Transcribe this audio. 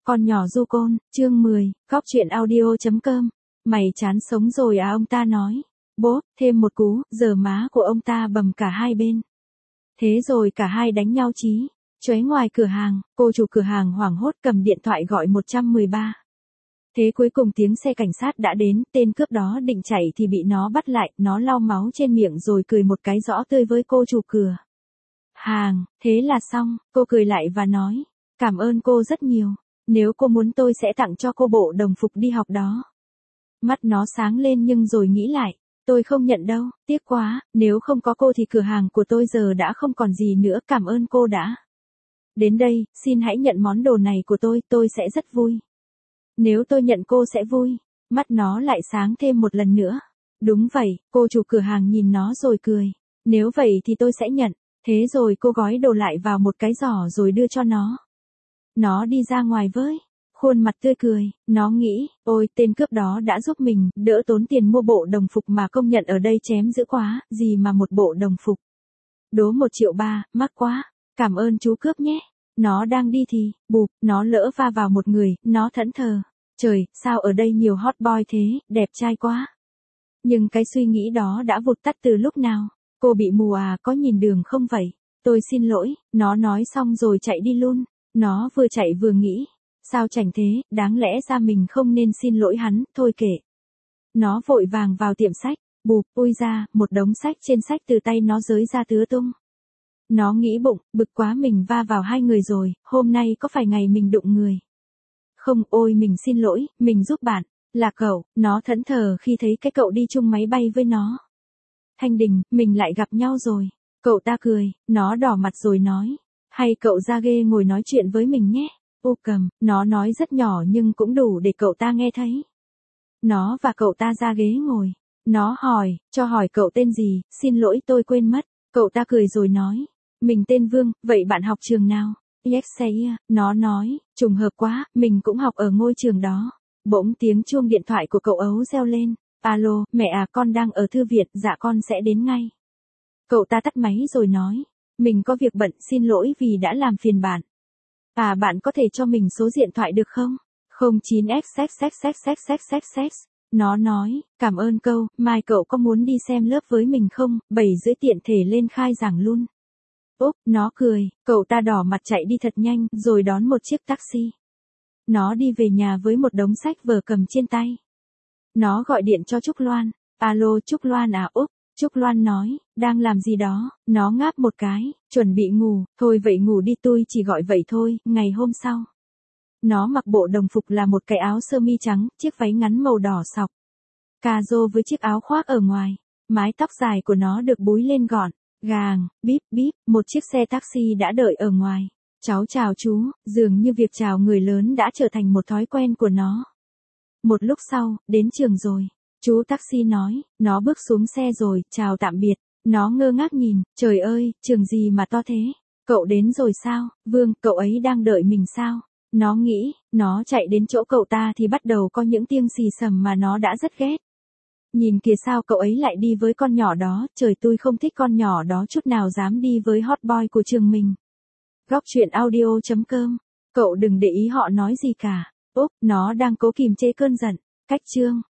Con nhỏ du côn, chương 10, góc chuyện audio.com. Mày chán sống rồi à, ông ta nói. Bố, thêm một cú, giờ má của ông ta bầm cả hai bên. Thế rồi cả hai đánh nhau chí. Chóe ngoài cửa hàng, cô chủ cửa hàng hoảng hốt cầm điện thoại gọi 113. Thế cuối cùng tiếng xe cảnh sát đã đến, tên cướp đó định chạy thì bị nó bắt lại, nó lau máu trên miệng rồi cười một cái rõ tươi với cô chủ cửa hàng. Thế là xong, cô cười lại và nói, cảm ơn cô rất nhiều. Nếu cô muốn tôi sẽ tặng cho cô bộ đồng phục đi học đó. Mắt nó sáng lên nhưng rồi nghĩ lại, tôi không nhận đâu, tiếc quá, nếu không có cô thì cửa hàng của tôi giờ đã không còn gì nữa, cảm ơn cô đã đến đây, xin hãy nhận món đồ này của tôi sẽ rất vui. Nếu tôi nhận cô sẽ vui. Mắt nó lại sáng thêm một lần nữa. Đúng vậy, cô chủ cửa hàng nhìn nó rồi cười. Nếu vậy thì tôi sẽ nhận. Thế rồi cô gói đồ lại vào một cái giỏ rồi đưa cho nó. Nó đi ra ngoài với khuôn mặt tươi cười, nó nghĩ, ôi tên cướp đó đã giúp mình, đỡ tốn tiền mua bộ đồng phục mà công nhận ở đây chém dữ quá, gì mà một bộ đồng phục. Đố 1,3 triệu, mắc quá, cảm ơn chú cướp nhé. Nó đang đi thì, bụp, nó lỡ va vào một người, nó thẫn thờ. Trời, sao ở đây nhiều hot boy thế, đẹp trai quá. Nhưng cái suy nghĩ đó đã vụt tắt từ lúc nào. Cô bị mù à, có nhìn đường không vậy? Tôi xin lỗi, nó nói xong rồi chạy đi luôn. Nó vừa chạy vừa nghĩ, sao chảnh thế, đáng lẽ ra mình không nên xin lỗi hắn, thôi kệ. Nó vội vàng vào tiệm sách, bụp, ôi ra, một đống sách trên sách từ tay nó rơi ra tứ tung. Nó nghĩ bụng, bực quá mình va vào hai người rồi, hôm nay có phải ngày mình đụng người? Không, ôi mình xin lỗi, mình giúp bạn, là cậu, nó thẫn thờ khi thấy cái cậu đi chung máy bay với nó. Thanh Đình, mình lại gặp nhau rồi. Cậu ta cười, nó đỏ mặt rồi nói, hay cậu ra ghê ngồi nói chuyện với mình nhé. Ô cầm, nó nói rất nhỏ nhưng cũng đủ để cậu ta nghe thấy. Nó và cậu ta ra ghế ngồi. Nó hỏi, cho hỏi cậu tên gì, xin lỗi tôi quên mất. Cậu ta cười rồi nói, mình tên Vương, vậy bạn học trường nào? Yexia, nó nói, trùng hợp quá, mình cũng học ở ngôi trường đó. Bỗng tiếng chuông điện thoại của cậu ấu reo lên. Alo, mẹ à, con đang ở thư viện, dạ con sẽ đến ngay. Cậu ta tắt máy rồi nói, mình có việc bận, xin lỗi vì đã làm phiền bạn. À bạn có thể cho mình số điện thoại được không? 09xxxxxxxxx. Nó nói, cảm ơn câu, mai cậu có muốn đi xem lớp với mình không? 7:30 tiện thể lên khai giảng luôn. Úp, nó cười, cậu ta đỏ mặt chạy đi thật nhanh, rồi đón một chiếc taxi. Nó đi về nhà với một đống sách vở cầm trên tay. Nó gọi điện cho Trúc Loan. Alo Trúc Loan à, Úp. Trúc Loan nói, đang làm gì đó, nó ngáp một cái, chuẩn bị ngủ, thôi vậy ngủ đi tôi chỉ gọi vậy thôi, ngày hôm sau. Nó mặc bộ đồng phục là một cái áo sơ mi trắng, chiếc váy ngắn màu đỏ sọc. Cà rô với chiếc áo khoác ở ngoài, mái tóc dài của nó được búi lên gọn, gàng, bíp bíp, một chiếc xe taxi đã đợi ở ngoài. Cháu chào chú, dường như việc chào người lớn đã trở thành một thói quen của nó. Một lúc sau, đến trường rồi. Chú taxi nói, nó bước xuống xe rồi, chào tạm biệt. Nó ngơ ngác nhìn, trời ơi, trường gì mà to thế? Cậu đến rồi sao? Vương, cậu ấy đang đợi mình sao? Nó nghĩ, nó chạy đến chỗ cậu ta thì bắt đầu có những tiếng xì xầm mà nó đã rất ghét. Nhìn kìa sao cậu ấy lại đi với con nhỏ đó, trời tôi không thích con nhỏ đó chút nào dám đi với hot boy của trường mình. Góc chuyện audio.com. Cậu đừng để ý họ nói gì cả. Úp, nó đang cố kìm chế cơn giận. Cách chương.